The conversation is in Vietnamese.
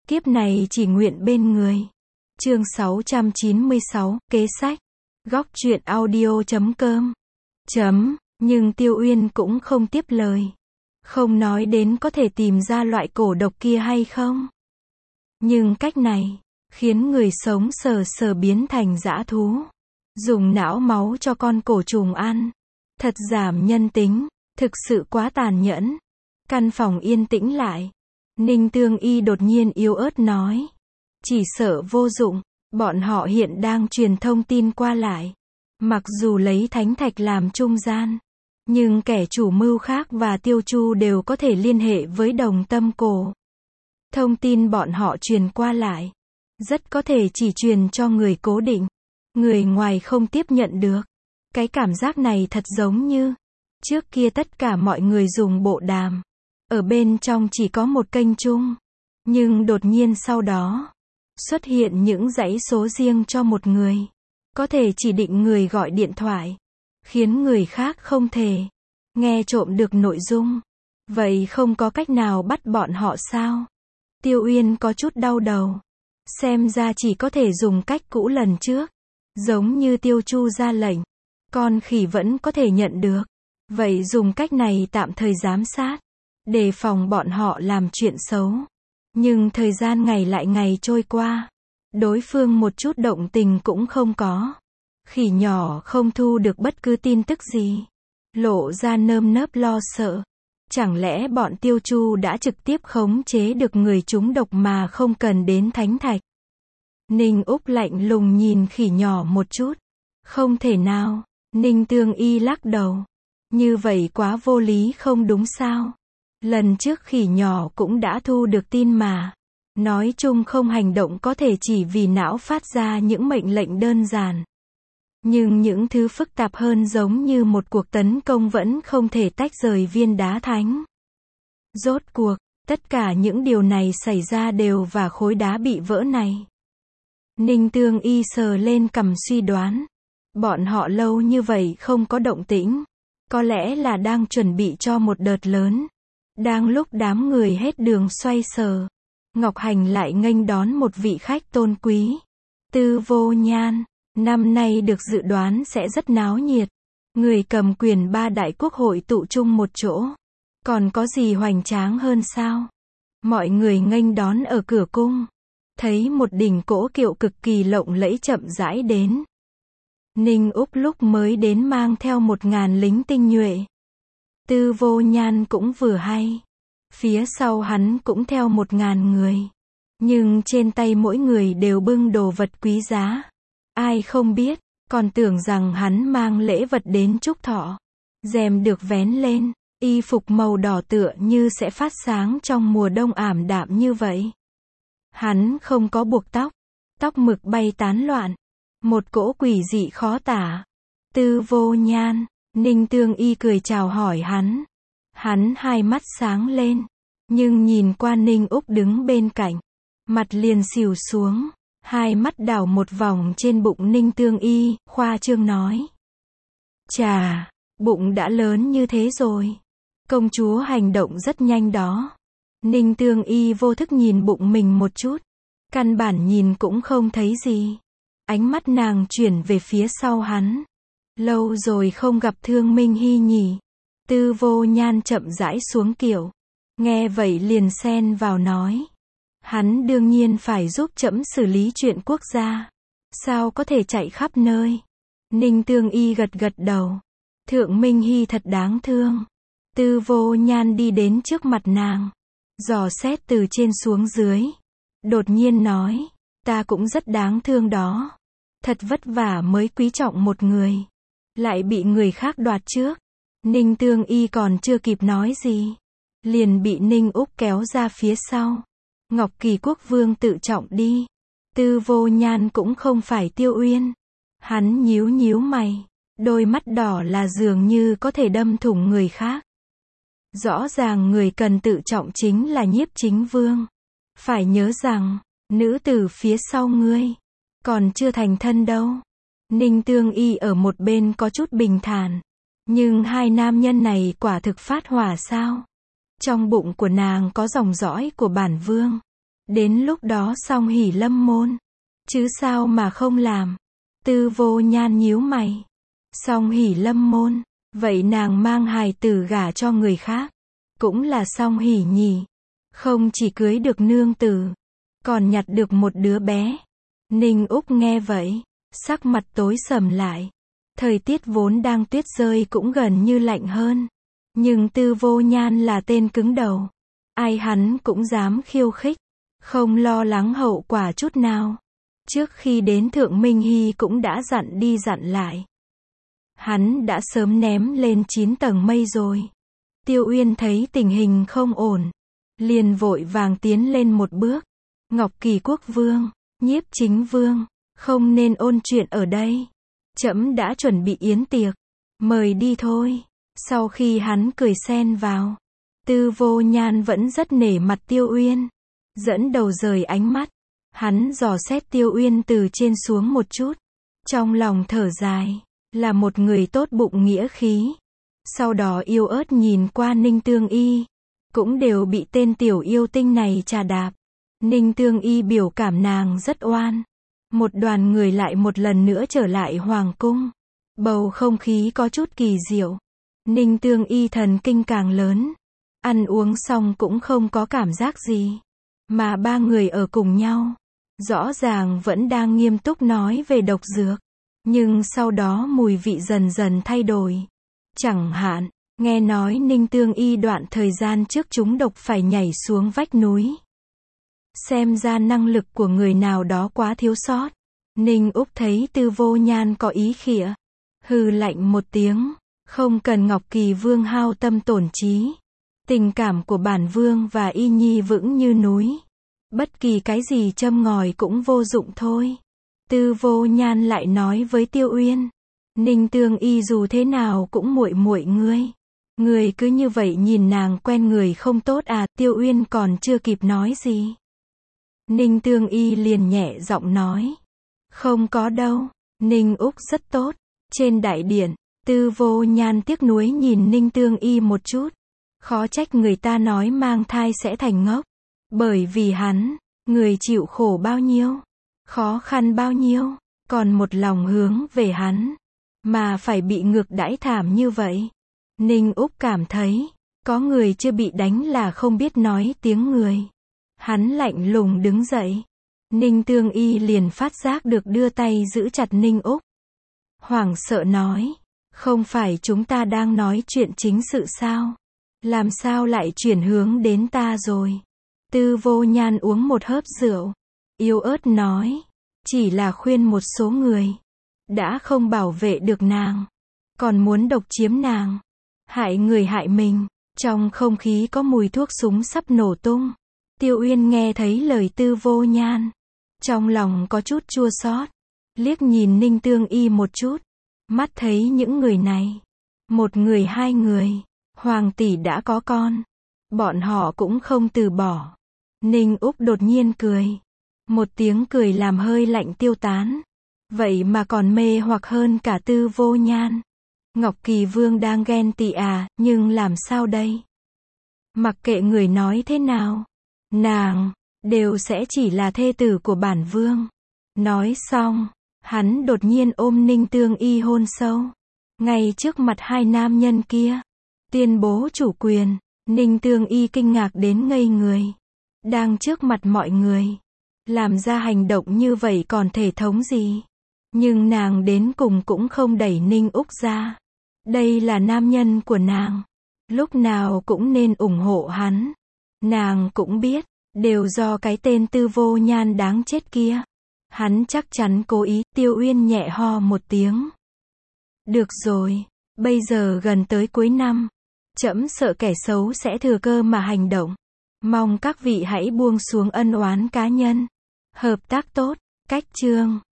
Kiếp này chỉ nguyện bên người. Chương 696, kế sách. Góc truyện audio.com. Nhưng Tiêu Uyên cũng không tiếp lời. Không nói đến có thể tìm ra loại cổ độc kia hay không. Nhưng cách này, khiến người sống sờ sờ biến thành dã thú. Dùng não máu cho con cổ trùng ăn. Thật giảm nhân tính, thực sự quá tàn nhẫn. Căn phòng yên tĩnh lại. Ninh Tương Y đột nhiên yếu ớt nói. Chỉ sợ vô dụng, bọn họ hiện đang truyền thông tin qua lại. Mặc dù lấy thánh thạch làm trung gian, nhưng kẻ chủ mưu khác và Tiêu Chu đều có thể liên hệ với Đồng Tâm Cổ. Thông tin bọn họ truyền qua lại, rất có thể chỉ truyền cho người cố định. Người ngoài không tiếp nhận được. Cái cảm giác này thật giống như, trước kia tất cả mọi người dùng bộ đàm. Ở bên trong chỉ có một kênh chung. Nhưng đột nhiên sau đó, xuất hiện những dãy số riêng cho một người. Có thể chỉ định người gọi điện thoại. Khiến người khác không thể nghe trộm được nội dung. Vậy không có cách nào bắt bọn họ sao? Tiêu Uyên có chút đau đầu. Xem ra chỉ có thể dùng cách cũ lần trước. Giống như Tiêu Chu ra lệnh. Con khỉ vẫn có thể nhận được. Vậy dùng cách này tạm thời giám sát. Đề phòng bọn họ làm chuyện xấu. Nhưng thời gian ngày lại ngày trôi qua. Đối phương một chút động tình cũng không có. Khỉ nhỏ không thu được bất cứ tin tức gì. Lộ ra nơm nớp lo sợ. Chẳng lẽ bọn Tiêu Chu đã trực tiếp khống chế được người trúng độc mà không cần đến thánh thạch? Ninh Úc lạnh lùng nhìn khỉ nhỏ một chút. Không thể nào. Ninh Tương Y lắc đầu. Như vậy quá vô lý không đúng sao? Lần trước khỉ nhỏ cũng đã thu được tin mà. Nói chung không hành động có thể chỉ vì não phát ra những mệnh lệnh đơn giản. Nhưng những thứ phức tạp hơn giống như một cuộc tấn công vẫn không thể tách rời viên đá thánh. Rốt cuộc, tất cả những điều này xảy ra đều và khối đá bị vỡ này. Ninh Tương Y sờ lên cằm suy đoán. Bọn họ lâu như vậy không có động tĩnh. Có lẽ là đang chuẩn bị cho một đợt lớn. Đang lúc đám người hết đường xoay sở. Ngọc Hành lại nghênh đón một vị khách tôn quý. Tư Vô Nhan. Năm nay được dự đoán sẽ rất náo nhiệt. Người cầm quyền ba đại quốc hội tụ chung một chỗ. Còn có gì hoành tráng hơn sao? Mọi người nghênh đón ở cửa cung. Thấy một đỉnh cỗ kiệu cực kỳ lộng lẫy chậm rãi đến. Ninh Úc lúc mới đến mang theo 1000 lính tinh nhuệ. Tư Vô Nhan cũng vừa hay. Phía sau hắn cũng theo 1000 người. Nhưng trên tay mỗi người đều bưng đồ vật quý giá. Ai không biết, còn tưởng rằng hắn mang lễ vật đến chúc thọ. Rèm được vén lên, y phục màu đỏ tựa như sẽ phát sáng trong mùa đông ảm đạm như vậy. Hắn không có buộc tóc, tóc mực bay tán loạn. Một cỗ quỷ dị khó tả. Tư Vô Nhan, Ninh Tương Y cười chào hỏi hắn. Hắn hai mắt sáng lên, nhưng nhìn qua Ninh Úc đứng bên cạnh, mặt liền xỉu xuống, hai mắt đảo một vòng trên bụng Ninh Tương Y, khoa trương nói. Chà, bụng đã lớn như thế rồi. Công chúa hành động rất nhanh đó. Ninh Tương Y vô thức nhìn bụng mình một chút. Căn bản nhìn cũng không thấy gì. Ánh mắt nàng chuyển về phía sau hắn. Lâu rồi không gặp Thương Minh Hy nhỉ. Tư Vô Nhan chậm rãi xuống kiệu. Nghe vậy liền xen vào nói. Hắn đương nhiên phải giúp trẫm xử lý chuyện quốc gia. Sao có thể chạy khắp nơi. Ninh Tương Y gật gật đầu. Thượng Minh Hy thật đáng thương. Tư Vô Nhan đi đến trước mặt nàng. Dò xét từ trên xuống dưới. Đột nhiên nói. Ta cũng rất đáng thương đó. Thật vất vả mới quý trọng một người. Lại bị người khác đoạt trước. Ninh Tương Y còn chưa kịp nói gì. Liền bị Ninh Úc kéo ra phía sau. Ngọc Kỳ Quốc Vương tự trọng đi. Tư Vô Nhan cũng không phải Tiêu Uyên. Hắn nhíu nhíu mày. Đôi mắt đỏ là dường như có thể đâm thủng người khác. Rõ ràng người cần tự trọng chính là Nhiếp Chính Vương. Phải nhớ rằng, nữ tử phía sau ngươi còn chưa thành thân đâu. Ninh Tương Y ở một bên có chút bình thản. Nhưng hai nam nhân này quả thực phát hỏa sao? Trong bụng của nàng có dòng dõi của bản vương. Đến lúc đó Song Hỷ lâm môn. Chứ sao mà không làm? Tư Vô Nhan nhíu mày. Song Hỷ lâm môn, vậy nàng mang hài tử gả cho người khác, cũng là Song Hỷ nhỉ? Không chỉ cưới được nương tử, còn nhặt được một đứa bé. Ninh Úc nghe vậy, sắc mặt tối sầm lại. Thời tiết vốn đang tuyết rơi cũng gần như lạnh hơn. Nhưng Tư Vô Nhan là tên cứng đầu. Ai hắn cũng dám khiêu khích, không lo lắng hậu quả chút nào. Trước khi đến Thượng Minh Hy cũng đã dặn đi dặn lại. Hắn đã sớm ném lên 9 tầng mây rồi. Tiêu Uyên thấy tình hình không ổn, liền vội vàng tiến lên một bước. Ngọc Kỳ Quốc Vương, Nhiếp Chính Vương, không nên ôn chuyện ở đây. Trẫm đã chuẩn bị yến tiệc, mời đi thôi. Sau khi hắn cười xen vào, Tư Vô Nhan vẫn rất nể mặt Tiêu Uyên. Dẫn đầu rời ánh mắt, hắn dò xét Tiêu Uyên từ trên xuống một chút. Trong lòng thở dài, là một người tốt bụng nghĩa khí. Sau đó yêu ớt nhìn qua Ninh Tương Y, cũng đều bị tên tiểu yêu tinh này trà đạp. Ninh Tương Y biểu cảm nàng rất oan. Một đoàn người lại một lần nữa trở lại hoàng cung. Bầu không khí có chút kỳ diệu. Ninh Tương Y thần kinh càng lớn. Ăn uống xong cũng không có cảm giác gì. Mà ba người ở cùng nhau, rõ ràng vẫn đang nghiêm túc nói về độc dược. Nhưng sau đó mùi vị dần dần thay đổi. Chẳng hạn, nghe nói Ninh Tương Y đoạn thời gian trước trúng độc phải nhảy xuống vách núi. Xem ra năng lực của người nào đó quá thiếu sót. Ninh Úc thấy Tư Vô Nhan có ý khịa, hừ lạnh một tiếng, không cần Ngọc Kỳ Vương hao tâm tổn trí. Tình cảm của bản vương và Y Nhi vững như núi. Bất kỳ cái gì châm ngòi cũng vô dụng thôi. Tư Vô Nhan lại nói với Tiêu Uyên, Ninh Tương Y dù thế nào cũng muội muội ngươi. Ngươi cứ như vậy nhìn nàng quen người không tốt à? Tiêu Uyên còn chưa kịp nói gì, Ninh Tương Y liền nhẹ giọng nói, không có đâu, Ninh Úc rất tốt. Trên đại điện, Tư Vô Nhan tiếc nuối nhìn Ninh Tương Y một chút. Khó trách người ta nói mang thai sẽ thành ngốc. Bởi vì hắn, người chịu khổ bao nhiêu, khó khăn bao nhiêu, còn một lòng hướng về hắn, mà phải bị ngược đãi thảm như vậy. Ninh Úc cảm thấy, có người chưa bị đánh là không biết nói tiếng người. Hắn lạnh lùng đứng dậy. Ninh Tương Y liền phát giác được đưa tay giữ chặt Ninh Úc. Hoảng sợ nói, không phải chúng ta đang nói chuyện chính sự sao? Làm sao lại chuyển hướng đến ta rồi? Tư Vô Nhan uống một hớp rượu, yếu ớt nói, chỉ là khuyên một số người, đã không bảo vệ được nàng, còn muốn độc chiếm nàng, hại người hại mình. Trong không khí có mùi thuốc súng sắp nổ tung. Tiêu Uyên nghe thấy lời Tư Vô Nhan, trong lòng có chút chua xót, liếc nhìn Ninh Tương Y một chút, mắt thấy những người này, một người hai người, hoàng tỷ đã có con, bọn họ cũng không từ bỏ. Ninh Úc đột nhiên cười, một tiếng cười làm hơi lạnh tiêu tán, vậy mà còn mê hoặc hơn cả Tư Vô Nhan. Ngọc Kỳ Vương đang ghen tị à, nhưng làm sao đây? Mặc kệ người nói thế nào, nàng đều sẽ chỉ là thê tử của bản vương. Nói xong, hắn đột nhiên ôm Ninh Tương Y hôn sâu, ngay trước mặt hai nam nhân kia, tuyên bố chủ quyền. Ninh Tương Y kinh ngạc đến ngây người, đang trước mặt mọi người, làm ra hành động như vậy còn thể thống gì? Nhưng nàng đến cùng cũng không đẩy Ninh Úc ra. Đây là nam nhân của nàng, lúc nào cũng nên ủng hộ hắn. Nàng cũng biết, đều do cái tên Tư Vô Nhan đáng chết kia. Hắn chắc chắn cố ý. Tiêu Uyên nhẹ ho một tiếng. Được rồi, bây giờ gần tới cuối năm, trẫm sợ kẻ xấu sẽ thừa cơ mà hành động. Mong các vị hãy buông xuống ân oán cá nhân, hợp tác tốt. Cách chương